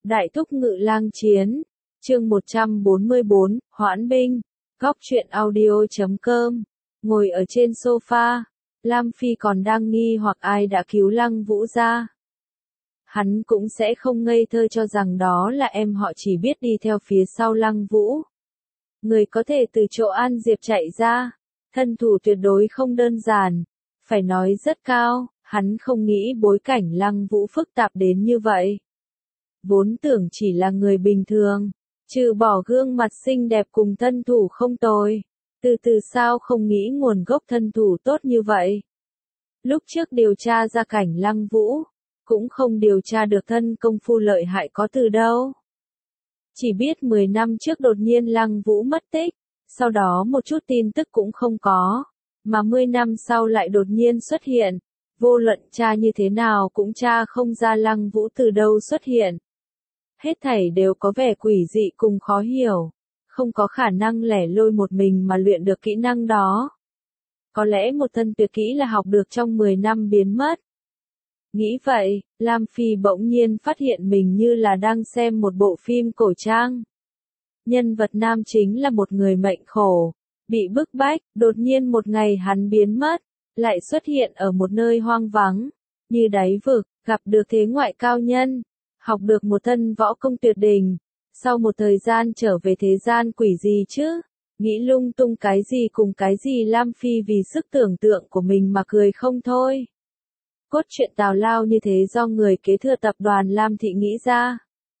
Đại thúc ngự lang chiến, chương 144, hoãn binh, góc truyện audio.com, ngồi ở trên sofa, Lam Phi còn đang nghi hoặc ai đã cứu Lăng Vũ ra. Hắn cũng sẽ không ngây thơ cho rằng đó là em họ chỉ biết đi theo phía sau Lăng Vũ. Người có thể từ chỗ An Diệp chạy ra, thân thủ tuyệt đối không đơn giản, phải nói rất cao, hắn không nghĩ bối cảnh Lăng Vũ phức tạp đến như vậy. Vốn tưởng chỉ là người bình thường, trừ bỏ gương mặt xinh đẹp cùng thân thủ không tồi, từ sao không nghĩ nguồn gốc thân thủ tốt như vậy. Lúc trước điều tra ra cảnh Lăng Vũ, cũng không điều tra được thân công phu lợi hại có từ đâu. Chỉ biết 10 năm trước đột nhiên Lăng Vũ mất tích, sau đó một chút tin tức cũng không có, mà 10 năm sau lại đột nhiên xuất hiện, vô luận tra như thế nào cũng tra không ra Lăng Vũ từ đâu xuất hiện. Hết thảy đều có vẻ quỷ dị cùng khó hiểu, không có khả năng lẻ loi một mình mà luyện được kỹ năng đó. Có lẽ một thân tuyệt kỹ là học được trong 10 năm biến mất. Nghĩ vậy, Lam Phi bỗng nhiên phát hiện mình như là đang xem một bộ phim cổ trang. Nhân vật nam chính là một người mệnh khổ, bị bức bách, đột nhiên một ngày hắn biến mất, lại xuất hiện ở một nơi hoang vắng, như đáy vực, gặp được thế ngoại cao nhân, học được một thân võ công tuyệt đỉnh, sau một thời gian trở về thế gian quỷ gì chứ, nghĩ lung tung cái gì cùng cái gì. Lam Phi vì sức tưởng tượng của mình mà cười không thôi. Cốt truyện tào lao như thế do người kế thừa tập đoàn Lam Thị nghĩ ra.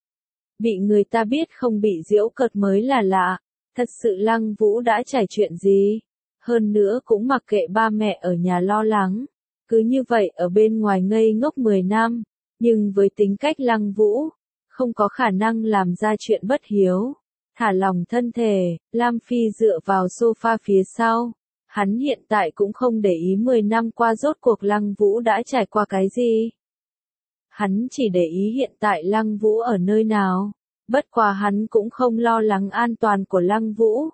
Bị người ta biết không bị giễu cợt mới là lạ, thật sự Lăng Vũ đã trải chuyện gì, hơn nữa cũng mặc kệ ba mẹ ở nhà lo lắng, cứ như vậy ở bên ngoài ngây ngốc 10 năm, nhưng với tính cách Lăng Vũ, không có khả năng làm ra chuyện bất hiếu. Thả lòng thân thể, Lam Phi dựa vào sofa phía sau. Hắn hiện tại cũng không để ý 10 năm qua rốt cuộc Lăng Vũ đã trải qua cái gì. Hắn chỉ để ý hiện tại Lăng Vũ ở nơi nào. Bất quá hắn cũng không lo lắng an toàn của Lăng Vũ.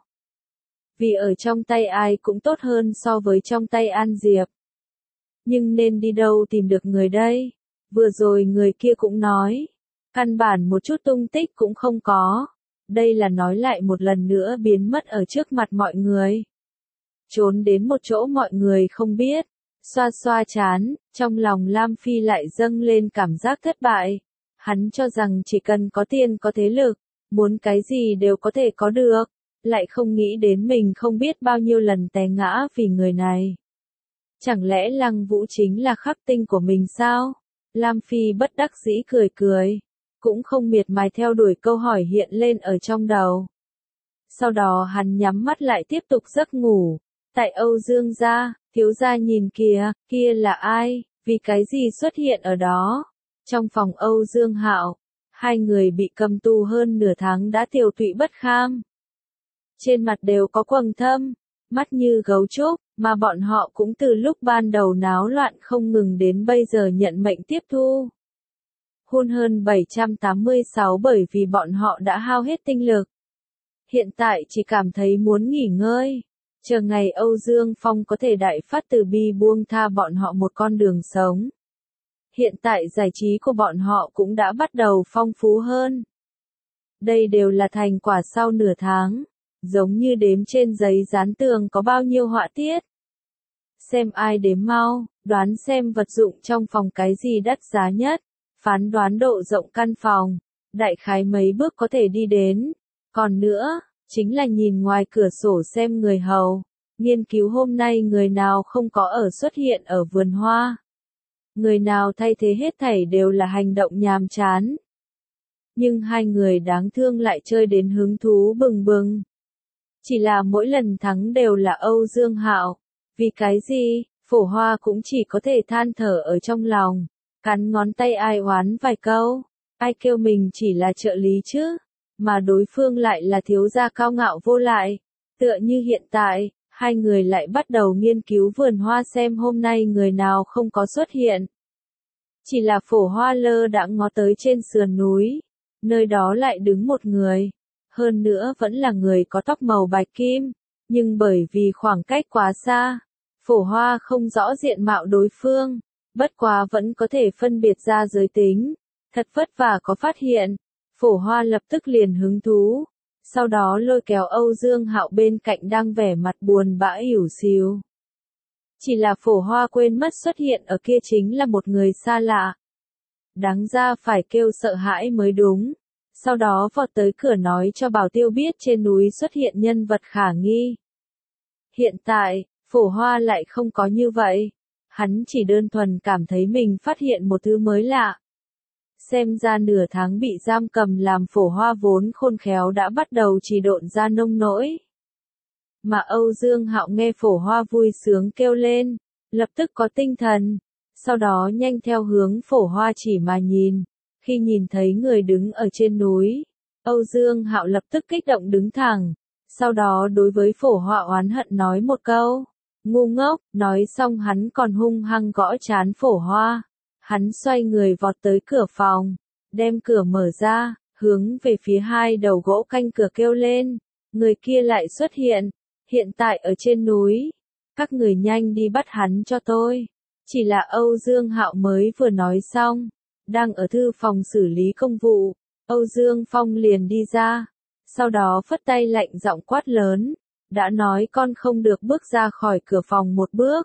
Vì ở trong tay ai cũng tốt hơn so với trong tay An Diệp. Nhưng nên đi đâu tìm được người đây? Vừa rồi người kia cũng nói. Căn bản một chút tung tích cũng không có. Đây là nói lại một lần nữa biến mất ở trước mặt mọi người. Trốn đến một chỗ mọi người không biết, xoa xoa chán, trong lòng Lam Phi lại dâng lên cảm giác thất bại. Hắn cho rằng chỉ cần có tiền có thế lực, muốn cái gì đều có thể có được, lại không nghĩ đến mình không biết bao nhiêu lần té ngã vì người này. Chẳng lẽ Lăng Vũ chính là khắc tinh của mình sao? Lam Phi bất đắc dĩ cười cười, cũng không miệt mài theo đuổi câu hỏi hiện lên ở trong đầu. Sau đó hắn nhắm mắt lại tiếp tục giấc ngủ. Tại Âu Dương gia, thiếu gia nhìn kìa, kia là ai, vì cái gì xuất hiện ở đó? Trong phòng Âu Dương Hạo, hai người bị cầm tù hơn nửa tháng đã tiều tụy bất kham. Trên mặt đều có quầng thâm, mắt như gấu trúc, mà bọn họ cũng từ lúc ban đầu náo loạn không ngừng đến bây giờ nhận mệnh tiếp thu. Hôn hơn 786 bởi vì bọn họ đã hao hết tinh lực. Hiện tại chỉ cảm thấy muốn nghỉ ngơi. Chờ ngày Âu Dương Phong có thể đại phát từ bi buông tha bọn họ một con đường sống. Hiện tại giải trí của bọn họ cũng đã bắt đầu phong phú hơn. Đây đều là thành quả sau nửa tháng, giống như đếm trên giấy dán tường có bao nhiêu họa tiết. Xem ai đếm mau, đoán xem vật dụng trong phòng cái gì đắt giá nhất, phán đoán độ rộng căn phòng, đại khái mấy bước có thể đi đến. Còn nữa, chính là nhìn ngoài cửa sổ xem người hầu, nghiên cứu hôm nay người nào không có ở xuất hiện ở vườn hoa. Người nào thay thế hết thảy đều là hành động nhàm chán. Nhưng hai người đáng thương lại chơi đến hứng thú bừng bừng. Chỉ là mỗi lần thắng đều là Âu Dương Hạo. Vì cái gì, Phổ Hoa cũng chỉ có thể than thở ở trong lòng, cắn ngón tay ai oán vài câu, ai kêu mình chỉ là trợ lý chứ. Mà đối phương lại là thiếu gia cao ngạo vô lại. Tựa như hiện tại, hai người lại bắt đầu nghiên cứu vườn hoa xem hôm nay người nào không có xuất hiện. Chỉ là Phổ Hoa lơ đãng ngó tới trên sườn núi, nơi đó lại đứng một người, hơn nữa vẫn là người có tóc màu bạch kim, nhưng bởi vì khoảng cách quá xa, Phổ Hoa không rõ diện mạo đối phương, bất quá vẫn có thể phân biệt ra giới tính, thật vất vả có phát hiện. Phổ Hoa lập tức liền hứng thú, sau đó lôi kéo Âu Dương Hạo bên cạnh đang vẻ mặt buồn bã ỉu xìu. Chỉ là Phổ Hoa quên mất xuất hiện ở kia chính là một người xa lạ. Đáng ra phải kêu sợ hãi mới đúng. Sau đó vọt tới cửa nói cho Bảo Tiêu biết trên núi xuất hiện nhân vật khả nghi. Hiện tại, Phổ Hoa lại không có như vậy. Hắn chỉ đơn thuần cảm thấy mình phát hiện một thứ mới lạ. Xem ra nửa tháng bị giam cầm làm Phổ Hoa vốn khôn khéo đã bắt đầu chỉ độn ra nông nỗi. Mà Âu Dương Hạo nghe Phổ Hoa vui sướng kêu lên, lập tức có tinh thần, sau đó nhanh theo hướng Phổ Hoa chỉ mà nhìn. Khi nhìn thấy người đứng ở trên núi, Âu Dương Hạo lập tức kích động đứng thẳng, sau đó đối với Phổ Hoa oán hận nói một câu, ngu ngốc, nói xong hắn còn hung hăng gõ trán Phổ Hoa. Hắn xoay người vọt tới cửa phòng, đem cửa mở ra, hướng về phía hai đầu gỗ canh cửa kêu lên, người kia lại xuất hiện tại ở trên núi, các người nhanh đi bắt hắn cho tôi. Chỉ là Âu Dương Hạo mới vừa nói xong, đang ở thư phòng xử lý công vụ, Âu Dương Phong liền đi ra, sau đó phất tay lạnh giọng quát lớn, đã nói con không được bước ra khỏi cửa phòng một bước.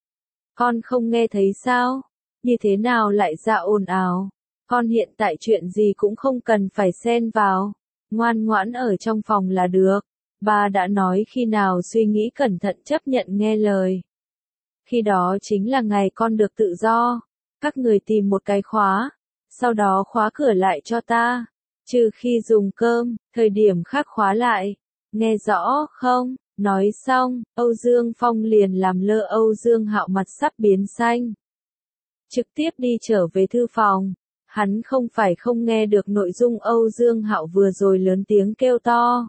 Con không nghe thấy sao? Như thế nào lại ra ồn ào? Con hiện tại chuyện gì cũng không cần phải xen vào, ngoan ngoãn ở trong phòng là được. Ba đã nói khi nào suy nghĩ cẩn thận chấp nhận nghe lời. Khi đó chính là ngày con được tự do. Các người tìm một cái khóa, sau đó khóa cửa lại cho ta. Trừ khi dùng cơm, thời điểm khác khóa lại. Nghe rõ không? Nói xong, Âu Dương Phong liền làm lơ Âu Dương Hạo mặt sắp biến xanh. Trực tiếp đi trở về thư phòng. Hắn không phải không nghe được nội dung Âu Dương Hạo vừa rồi lớn tiếng kêu to.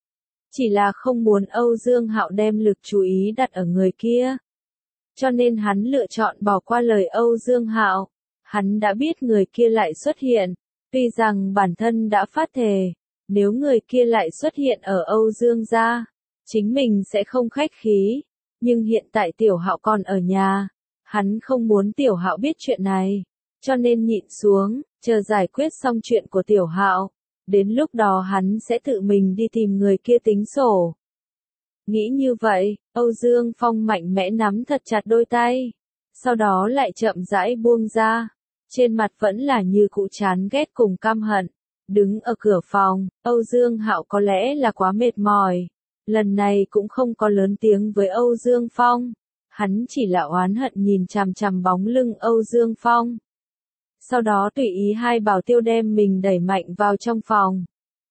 Chỉ là không muốn Âu Dương Hạo đem lực chú ý đặt ở người kia. Cho nên hắn lựa chọn bỏ qua lời Âu Dương Hạo. Hắn đã biết người kia lại xuất hiện. Tuy rằng bản thân đã phát thề, nếu người kia lại xuất hiện ở Âu Dương gia, chính mình sẽ không khách khí. Nhưng hiện tại Tiểu Hạo còn ở nhà. Hắn không muốn Tiểu Hạo biết chuyện này. Cho nên nhịn xuống, chờ giải quyết xong chuyện của Tiểu Hạo. Đến lúc đó hắn sẽ tự mình đi tìm người kia tính sổ. Nghĩ như vậy, Âu Dương Phong mạnh mẽ nắm thật chặt đôi tay. Sau đó lại chậm rãi buông ra. Trên mặt vẫn là như cũ chán ghét cùng căm hận. Đứng ở cửa phòng, Âu Dương Hạo có lẽ là quá mệt mỏi. Lần này cũng không có lớn tiếng với Âu Dương Phong. Hắn chỉ là oán hận nhìn chằm chằm bóng lưng Âu Dương Phong. Sau đó tùy ý hai Bảo Tiêu đem mình đẩy mạnh vào trong phòng.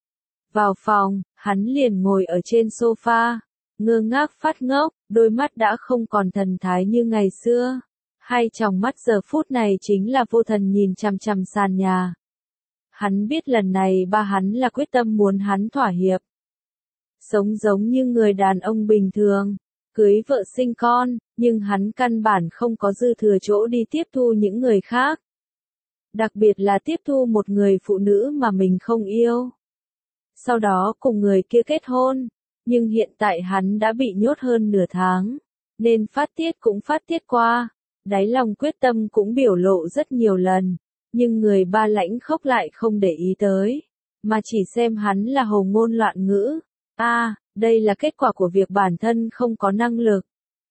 Vào phòng, hắn liền ngồi ở trên sofa, ngơ ngác phát ngốc, đôi mắt đã không còn thần thái như ngày xưa. Hai tròng mắt giờ phút này chính là vô thần nhìn chằm chằm sàn nhà. Hắn biết lần này ba hắn là quyết tâm muốn hắn thỏa hiệp. Sống giống như người đàn ông bình thường, cưới vợ sinh con, nhưng hắn căn bản không có dư thừa chỗ đi tiếp thu những người khác. Đặc biệt là tiếp thu một người phụ nữ mà mình không yêu. Sau đó cùng người kia kết hôn, nhưng hiện tại hắn đã bị nhốt hơn nửa tháng, nên phát tiết cũng phát tiết qua, đáy lòng quyết tâm cũng biểu lộ rất nhiều lần, nhưng người ba lãnh khốc lại không để ý tới, mà chỉ xem hắn là hồ ngôn loạn ngữ. Đây là kết quả của việc bản thân không có năng lực,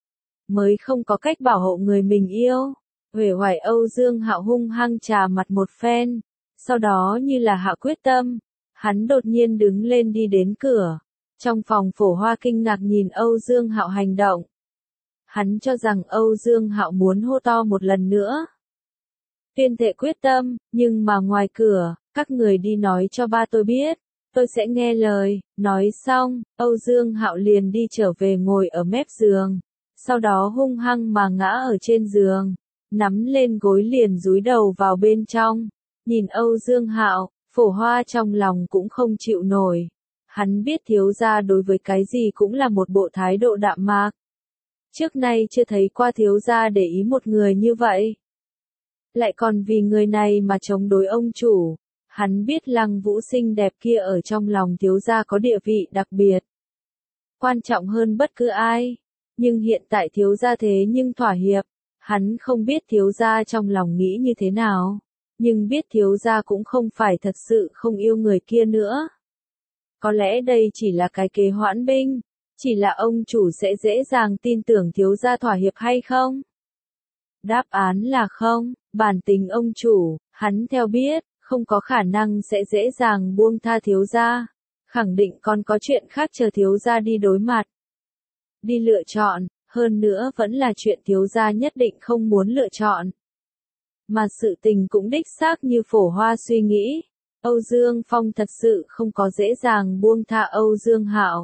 mới không có cách bảo hộ người mình yêu. Uể oải Âu Dương Hạo hung hăng trà mặt một phen, sau đó như là hạ quyết tâm, hắn đột nhiên đứng lên đi đến cửa. Trong phòng Phổ Hoa kinh ngạc nhìn Âu Dương Hạo hành động. Hắn cho rằng Âu Dương Hạo muốn hô to một lần nữa. Tuyên thệ quyết tâm, nhưng mà ngoài cửa, các người đi nói cho ba tôi biết, tôi sẽ nghe lời. Nói xong, Âu Dương Hạo liền đi trở về ngồi ở mép giường, sau đó hung hăng mà ngã ở trên giường, nắm lên gối liền dúi đầu vào bên trong. Nhìn Âu Dương Hạo, Phổ Hoa trong lòng cũng không chịu nổi. Hắn biết thiếu gia đối với cái gì cũng là một bộ thái độ đạm mạc. Trước nay chưa thấy qua thiếu gia để ý một người như vậy. Lại còn vì người này mà chống đối ông chủ. Hắn biết Lăng Vũ xinh đẹp kia ở trong lòng thiếu gia có địa vị đặc biệt. Quan trọng hơn bất cứ ai. Nhưng hiện tại thiếu gia thế nhưng thỏa hiệp. Hắn không biết thiếu gia trong lòng nghĩ như thế nào. Nhưng biết thiếu gia cũng không phải thật sự không yêu người kia nữa. Có lẽ đây chỉ là cái kế hoãn binh, chỉ là ông chủ sẽ dễ dàng tin tưởng thiếu gia thỏa hiệp hay không? Đáp án là không, bản tính ông chủ, hắn theo biết, không có khả năng sẽ dễ dàng buông tha thiếu gia. Khẳng định còn có chuyện khác chờ thiếu gia đi đối mặt. Đi lựa chọn, hơn nữa vẫn là chuyện thiếu gia nhất định không muốn lựa chọn. Mà sự tình cũng đích xác như Phổ Hoa suy nghĩ. Âu Dương Phong thật sự không có dễ dàng buông tha Âu Dương Hạo.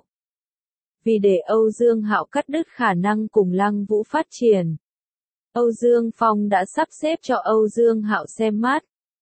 Vì để Âu Dương Hạo cắt đứt khả năng cùng Lăng Vũ phát triển, Âu Dương Phong đã sắp xếp cho Âu Dương Hạo xem mắt.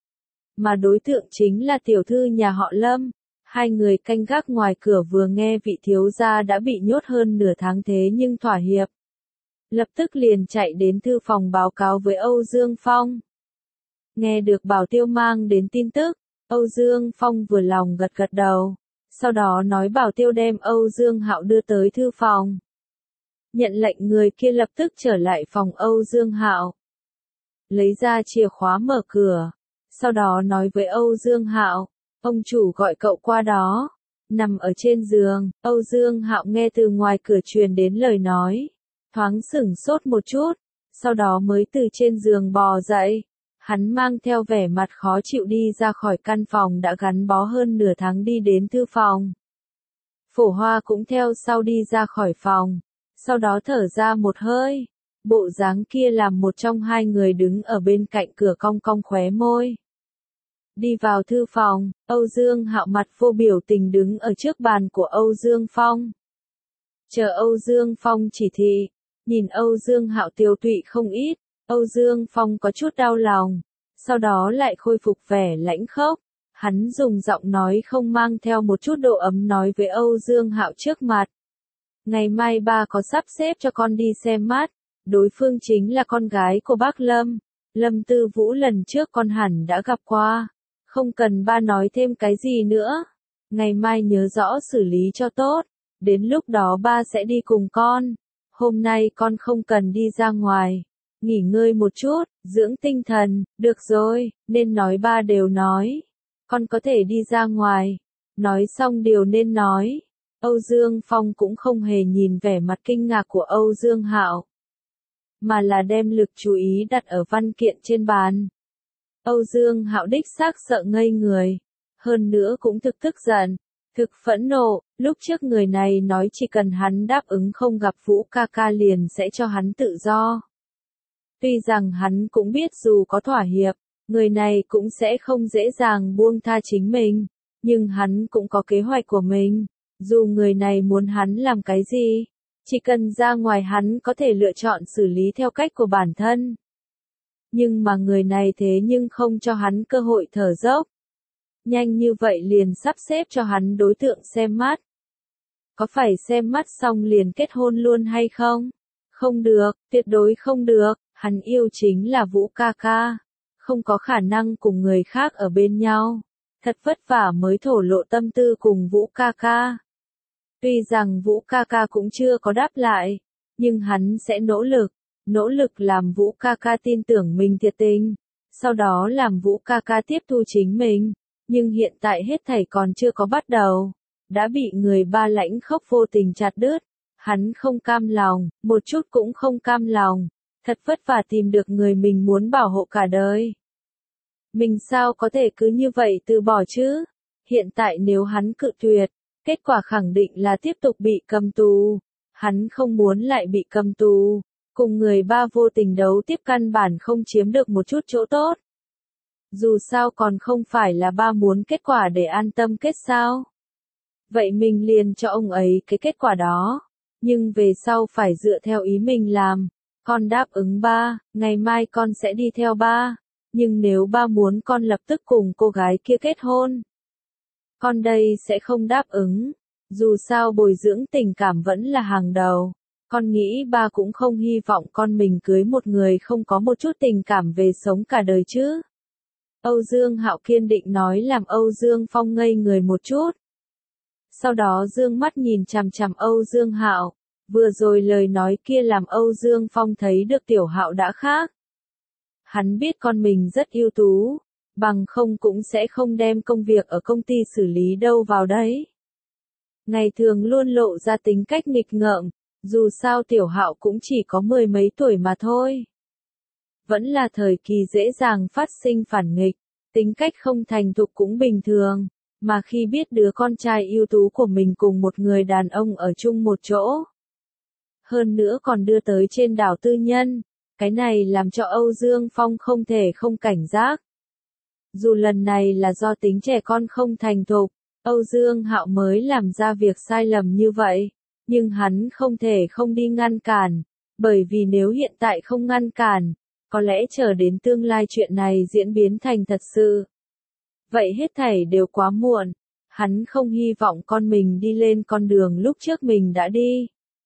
Mà đối tượng chính là tiểu thư nhà họ Lâm. Hai người canh gác ngoài cửa vừa nghe vị thiếu gia đã bị nhốt hơn nửa tháng thế nhưng thỏa hiệp. Lập tức liền chạy đến thư phòng báo cáo với Âu Dương Phong. Nghe được Bảo Tiêu mang đến tin tức, Âu Dương Phong vừa lòng gật gật đầu. Sau đó nói Bảo Tiêu đem Âu Dương Hạo đưa tới thư phòng. Nhận lệnh người kia lập tức trở lại phòng Âu Dương Hạo. Lấy ra chìa khóa mở cửa. Sau đó nói với Âu Dương Hạo, ông chủ gọi cậu qua đó. Nằm ở trên giường, Âu Dương Hạo nghe từ ngoài cửa truyền đến lời nói. Thoáng sửng sốt một chút, sau đó mới từ trên giường bò dậy. Hắn mang theo vẻ mặt khó chịu đi ra khỏi căn phòng đã gắn bó hơn nửa tháng đi đến thư phòng. Phổ Hoa cũng theo sau đi ra khỏi phòng, sau đó thở ra một hơi. Bộ dáng kia làm một trong hai người đứng ở bên cạnh cửa cong cong khóe môi. Đi vào thư phòng, Âu Dương Hạo mặt vô biểu tình đứng ở trước bàn của Âu Dương Phong. Chờ Âu Dương Phong chỉ thị, nhìn Âu Dương Hạo tiêu tụy không ít, Âu Dương Phong có chút đau lòng, sau đó lại khôi phục vẻ lãnh khốc. Hắn dùng giọng nói không mang theo một chút độ ấm nói với Âu Dương Hạo trước mặt. Ngày mai ba có sắp xếp cho con đi xem mắt, đối phương chính là con gái của bác Lâm. Lâm Tư Vũ lần trước con hẳn đã gặp qua, không cần ba nói thêm cái gì nữa. Ngày mai nhớ rõ xử lý cho tốt, đến lúc đó ba sẽ đi cùng con. Hôm nay con không cần đi ra ngoài, nghỉ ngơi một chút, dưỡng tinh thần, được rồi, nên nói ba đều nói. Con có thể đi ra ngoài, nói xong điều nên nói. Âu Dương Phong cũng không hề nhìn vẻ mặt kinh ngạc của Âu Dương Hạo, mà là đem lực chú ý đặt ở văn kiện trên bàn. Âu Dương Hạo đích xác sợ ngây người, hơn nữa cũng thực giận, thực phẫn nộ. Lúc trước người này nói chỉ cần hắn đáp ứng không gặp Vũ ca ca liền sẽ cho hắn tự do. Tuy rằng hắn cũng biết dù có thỏa hiệp, người này cũng sẽ không dễ dàng buông tha chính mình, nhưng hắn cũng có kế hoạch của mình. Dù người này muốn hắn làm cái gì, chỉ cần ra ngoài hắn có thể lựa chọn xử lý theo cách của bản thân. Nhưng mà người này thế nhưng không cho hắn cơ hội thở dốc. Nhanh như vậy liền sắp xếp cho hắn đối tượng xem mắt. Có phải xem mắt xong liền kết hôn luôn hay không? Không được, tuyệt đối không được, hắn yêu chính là Vũ ca ca. Không có khả năng cùng người khác ở bên nhau. Thật vất vả mới thổ lộ tâm tư cùng Vũ ca ca. Tuy rằng Vũ ca ca cũng chưa có đáp lại, nhưng hắn sẽ nỗ lực làm Vũ ca ca tin tưởng mình thiệt tình, sau đó làm Vũ ca ca tiếp thu chính mình, nhưng hiện tại hết thảy còn chưa có bắt đầu, đã bị người ba lãnh khốc vô tình chặt đứt, hắn không cam lòng, một chút cũng không cam lòng, thật vất vả tìm được người mình muốn bảo hộ cả đời. Mình sao có thể cứ như vậy từ bỏ chứ? Hiện tại nếu hắn cự tuyệt, kết quả khẳng định là tiếp tục bị cầm tù. Hắn không muốn lại bị cầm tù. Cùng người ba vô tình đấu tiếp căn bản không chiếm được một chút chỗ tốt. Dù sao còn không phải là ba muốn kết quả để an tâm kết sao. Vậy mình liền cho ông ấy cái kết quả đó. Nhưng về sau phải dựa theo ý mình làm. Con đáp ứng ba, ngày mai con sẽ đi theo ba. Nhưng nếu ba muốn con lập tức cùng cô gái kia kết hôn, con đây sẽ không đáp ứng. Dù sao bồi dưỡng tình cảm vẫn là hàng đầu. Con nghĩ ba cũng không hy vọng con mình cưới một người không có một chút tình cảm về sống cả đời chứ. Âu Dương Hạo kiên định nói làm Âu Dương Phong ngây người một chút. Sau đó dương mắt nhìn chằm chằm Âu Dương Hạo. Vừa rồi lời nói kia làm Âu Dương Phong thấy được Tiểu Hạo đã khác. Hắn biết con mình rất ưu tú, bằng không cũng sẽ không đem công việc ở công ty xử lý đâu vào đấy. Ngày thường luôn lộ ra tính cách nghịch ngợm, dù sao Tiểu Hạo cũng chỉ có 10 mấy tuổi mà thôi. Vẫn là thời kỳ dễ dàng phát sinh phản nghịch, tính cách không thành thục cũng bình thường, mà khi biết đứa con trai ưu tú của mình cùng một người đàn ông ở chung một chỗ. Hơn nữa còn đưa tới trên đảo tư nhân, cái này làm cho Âu Dương Phong không thể không cảnh giác. Dù lần này là do tính trẻ con không thành thục, Âu Dương Hạo mới làm ra việc sai lầm như vậy, nhưng hắn không thể không đi ngăn cản, bởi vì nếu hiện tại không ngăn cản, có lẽ chờ đến tương lai chuyện này diễn biến thành thật sự. Vậy hết thảy đều quá muộn, hắn không hy vọng con mình đi lên con đường lúc trước mình đã đi.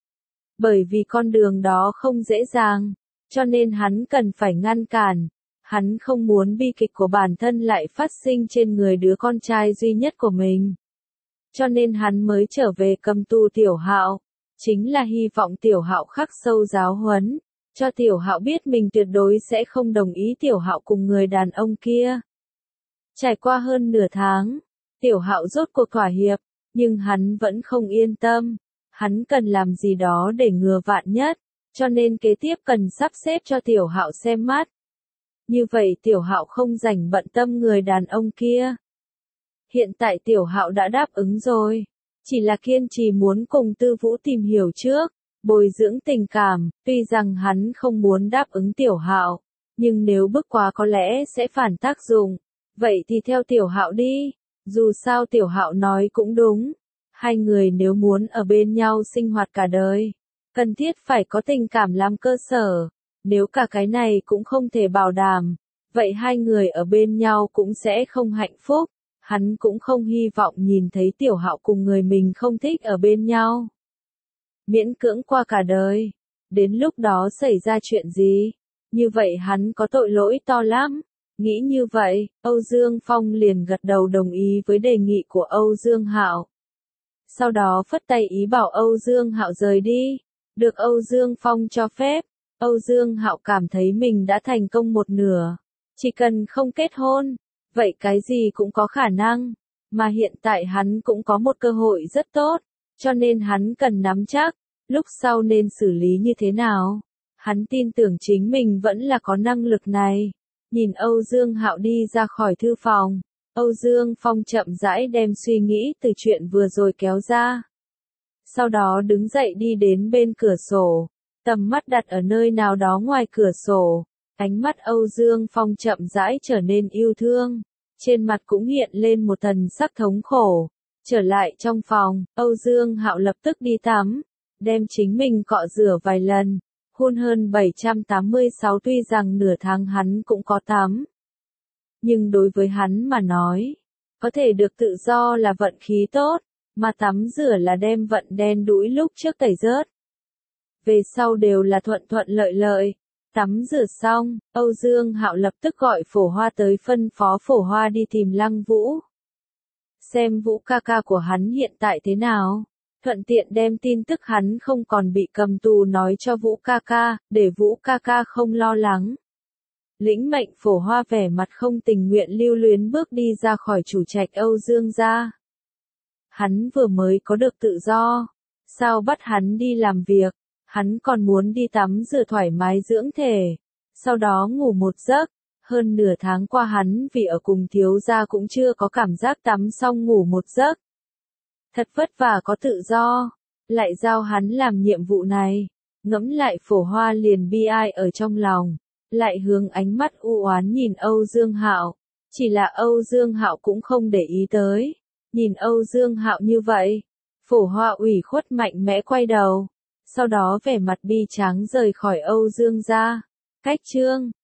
Bởi vì con đường đó không dễ dàng, cho nên hắn cần phải ngăn cản. Hắn không muốn bi kịch của bản thân lại phát sinh trên người đứa con trai duy nhất của mình. Cho nên hắn mới trở về cầm tù Tiểu Hạo, chính là hy vọng Tiểu Hạo khắc sâu giáo huấn, cho Tiểu Hạo biết mình tuyệt đối sẽ không đồng ý Tiểu Hạo cùng người đàn ông kia. Trải qua hơn nửa tháng, Tiểu Hạo rốt cuộc thỏa hiệp, nhưng hắn vẫn không yên tâm. Hắn cần làm gì đó để ngừa vạn nhất, cho nên kế tiếp cần sắp xếp cho Tiểu Hạo xem mắt. Như vậy Tiểu Hạo không rảnh bận tâm người đàn ông kia. Hiện tại Tiểu Hạo đã đáp ứng rồi, chỉ là kiên trì muốn cùng Tư Vũ tìm hiểu trước, bồi dưỡng tình cảm, tuy rằng hắn không muốn đáp ứng Tiểu Hạo, nhưng nếu bức quá có lẽ sẽ phản tác dụng, vậy thì theo Tiểu Hạo đi, dù sao Tiểu Hạo nói cũng đúng, hai người nếu muốn ở bên nhau sinh hoạt cả đời, cần thiết phải có tình cảm làm cơ sở. Nếu cả cái này cũng không thể bảo đảm, vậy hai người ở bên nhau cũng sẽ không hạnh phúc. Hắn cũng không hy vọng nhìn thấy Tiểu Hạo cùng người mình không thích ở bên nhau. Miễn cưỡng qua cả đời. Đến lúc đó xảy ra chuyện gì? Như vậy hắn có tội lỗi to lắm. Nghĩ như vậy, Âu Dương Phong liền gật đầu đồng ý với đề nghị của Âu Dương Hạo. Sau đó phất tay ý bảo Âu Dương Hạo rời đi. Được Âu Dương Phong cho phép. Âu Dương Hạo cảm thấy mình đã thành công một nửa. Chỉ cần không kết hôn, vậy cái gì cũng có khả năng. Mà hiện tại hắn cũng có một cơ hội rất tốt, cho nên hắn cần nắm chắc, lúc sau nên xử lý như thế nào. Hắn tin tưởng chính mình vẫn là có năng lực này. Nhìn Âu Dương Hạo đi ra khỏi thư phòng, Âu Dương Phong chậm rãi đem suy nghĩ từ chuyện vừa rồi kéo ra. Sau đó đứng dậy đi đến bên cửa sổ. Tầm mắt đặt ở nơi nào đó ngoài cửa sổ, ánh mắt Âu Dương Phong chậm rãi trở nên yêu thương, trên mặt cũng hiện lên một thần sắc thống khổ. Trở lại trong phòng, Âu Dương Hạo lập tức đi tắm, đem chính mình cọ rửa vài lần, hôn hơn 786 tuy rằng nửa tháng hắn cũng có tắm. Nhưng đối với hắn mà nói, có thể được tự do là vận khí tốt, mà tắm rửa là đem vận đen đũi lúc trước tẩy rớt. Về sau đều là thuận thuận lợi lợi. Tắm rửa xong, Âu Dương Hạo lập tức gọi Phổ Hoa tới phân phó Phổ Hoa đi tìm Lăng Vũ. Xem Vũ ca ca của hắn hiện tại thế nào, thuận tiện đem tin tức hắn không còn bị cầm tù nói cho Vũ ca ca, để Vũ ca ca không lo lắng. Lĩnh mệnh Phổ Hoa vẻ mặt không tình nguyện lưu luyến bước đi ra khỏi chủ trạch Âu Dương gia. Hắn vừa mới có được tự do, sao bắt hắn đi làm việc? Hắn còn muốn đi tắm rửa thoải mái dưỡng thể, sau đó ngủ một giấc. Hơn nửa tháng qua hắn vì ở cùng thiếu gia cũng chưa có cảm giác tắm xong ngủ một giấc. Thật vất vả có tự do, lại giao hắn làm nhiệm vụ này. Ngẫm lại Phổ Hoa liền bi ai ở trong lòng, lại hướng ánh mắt u oán nhìn Âu Dương Hạo. Chỉ là Âu Dương Hạo cũng không để ý tới. Nhìn Âu Dương Hạo như vậy, Phổ Hoa ủy khuất mạnh mẽ quay đầu. Sau đó vẻ mặt bi tráng rời khỏi Âu Dương gia. Cách chương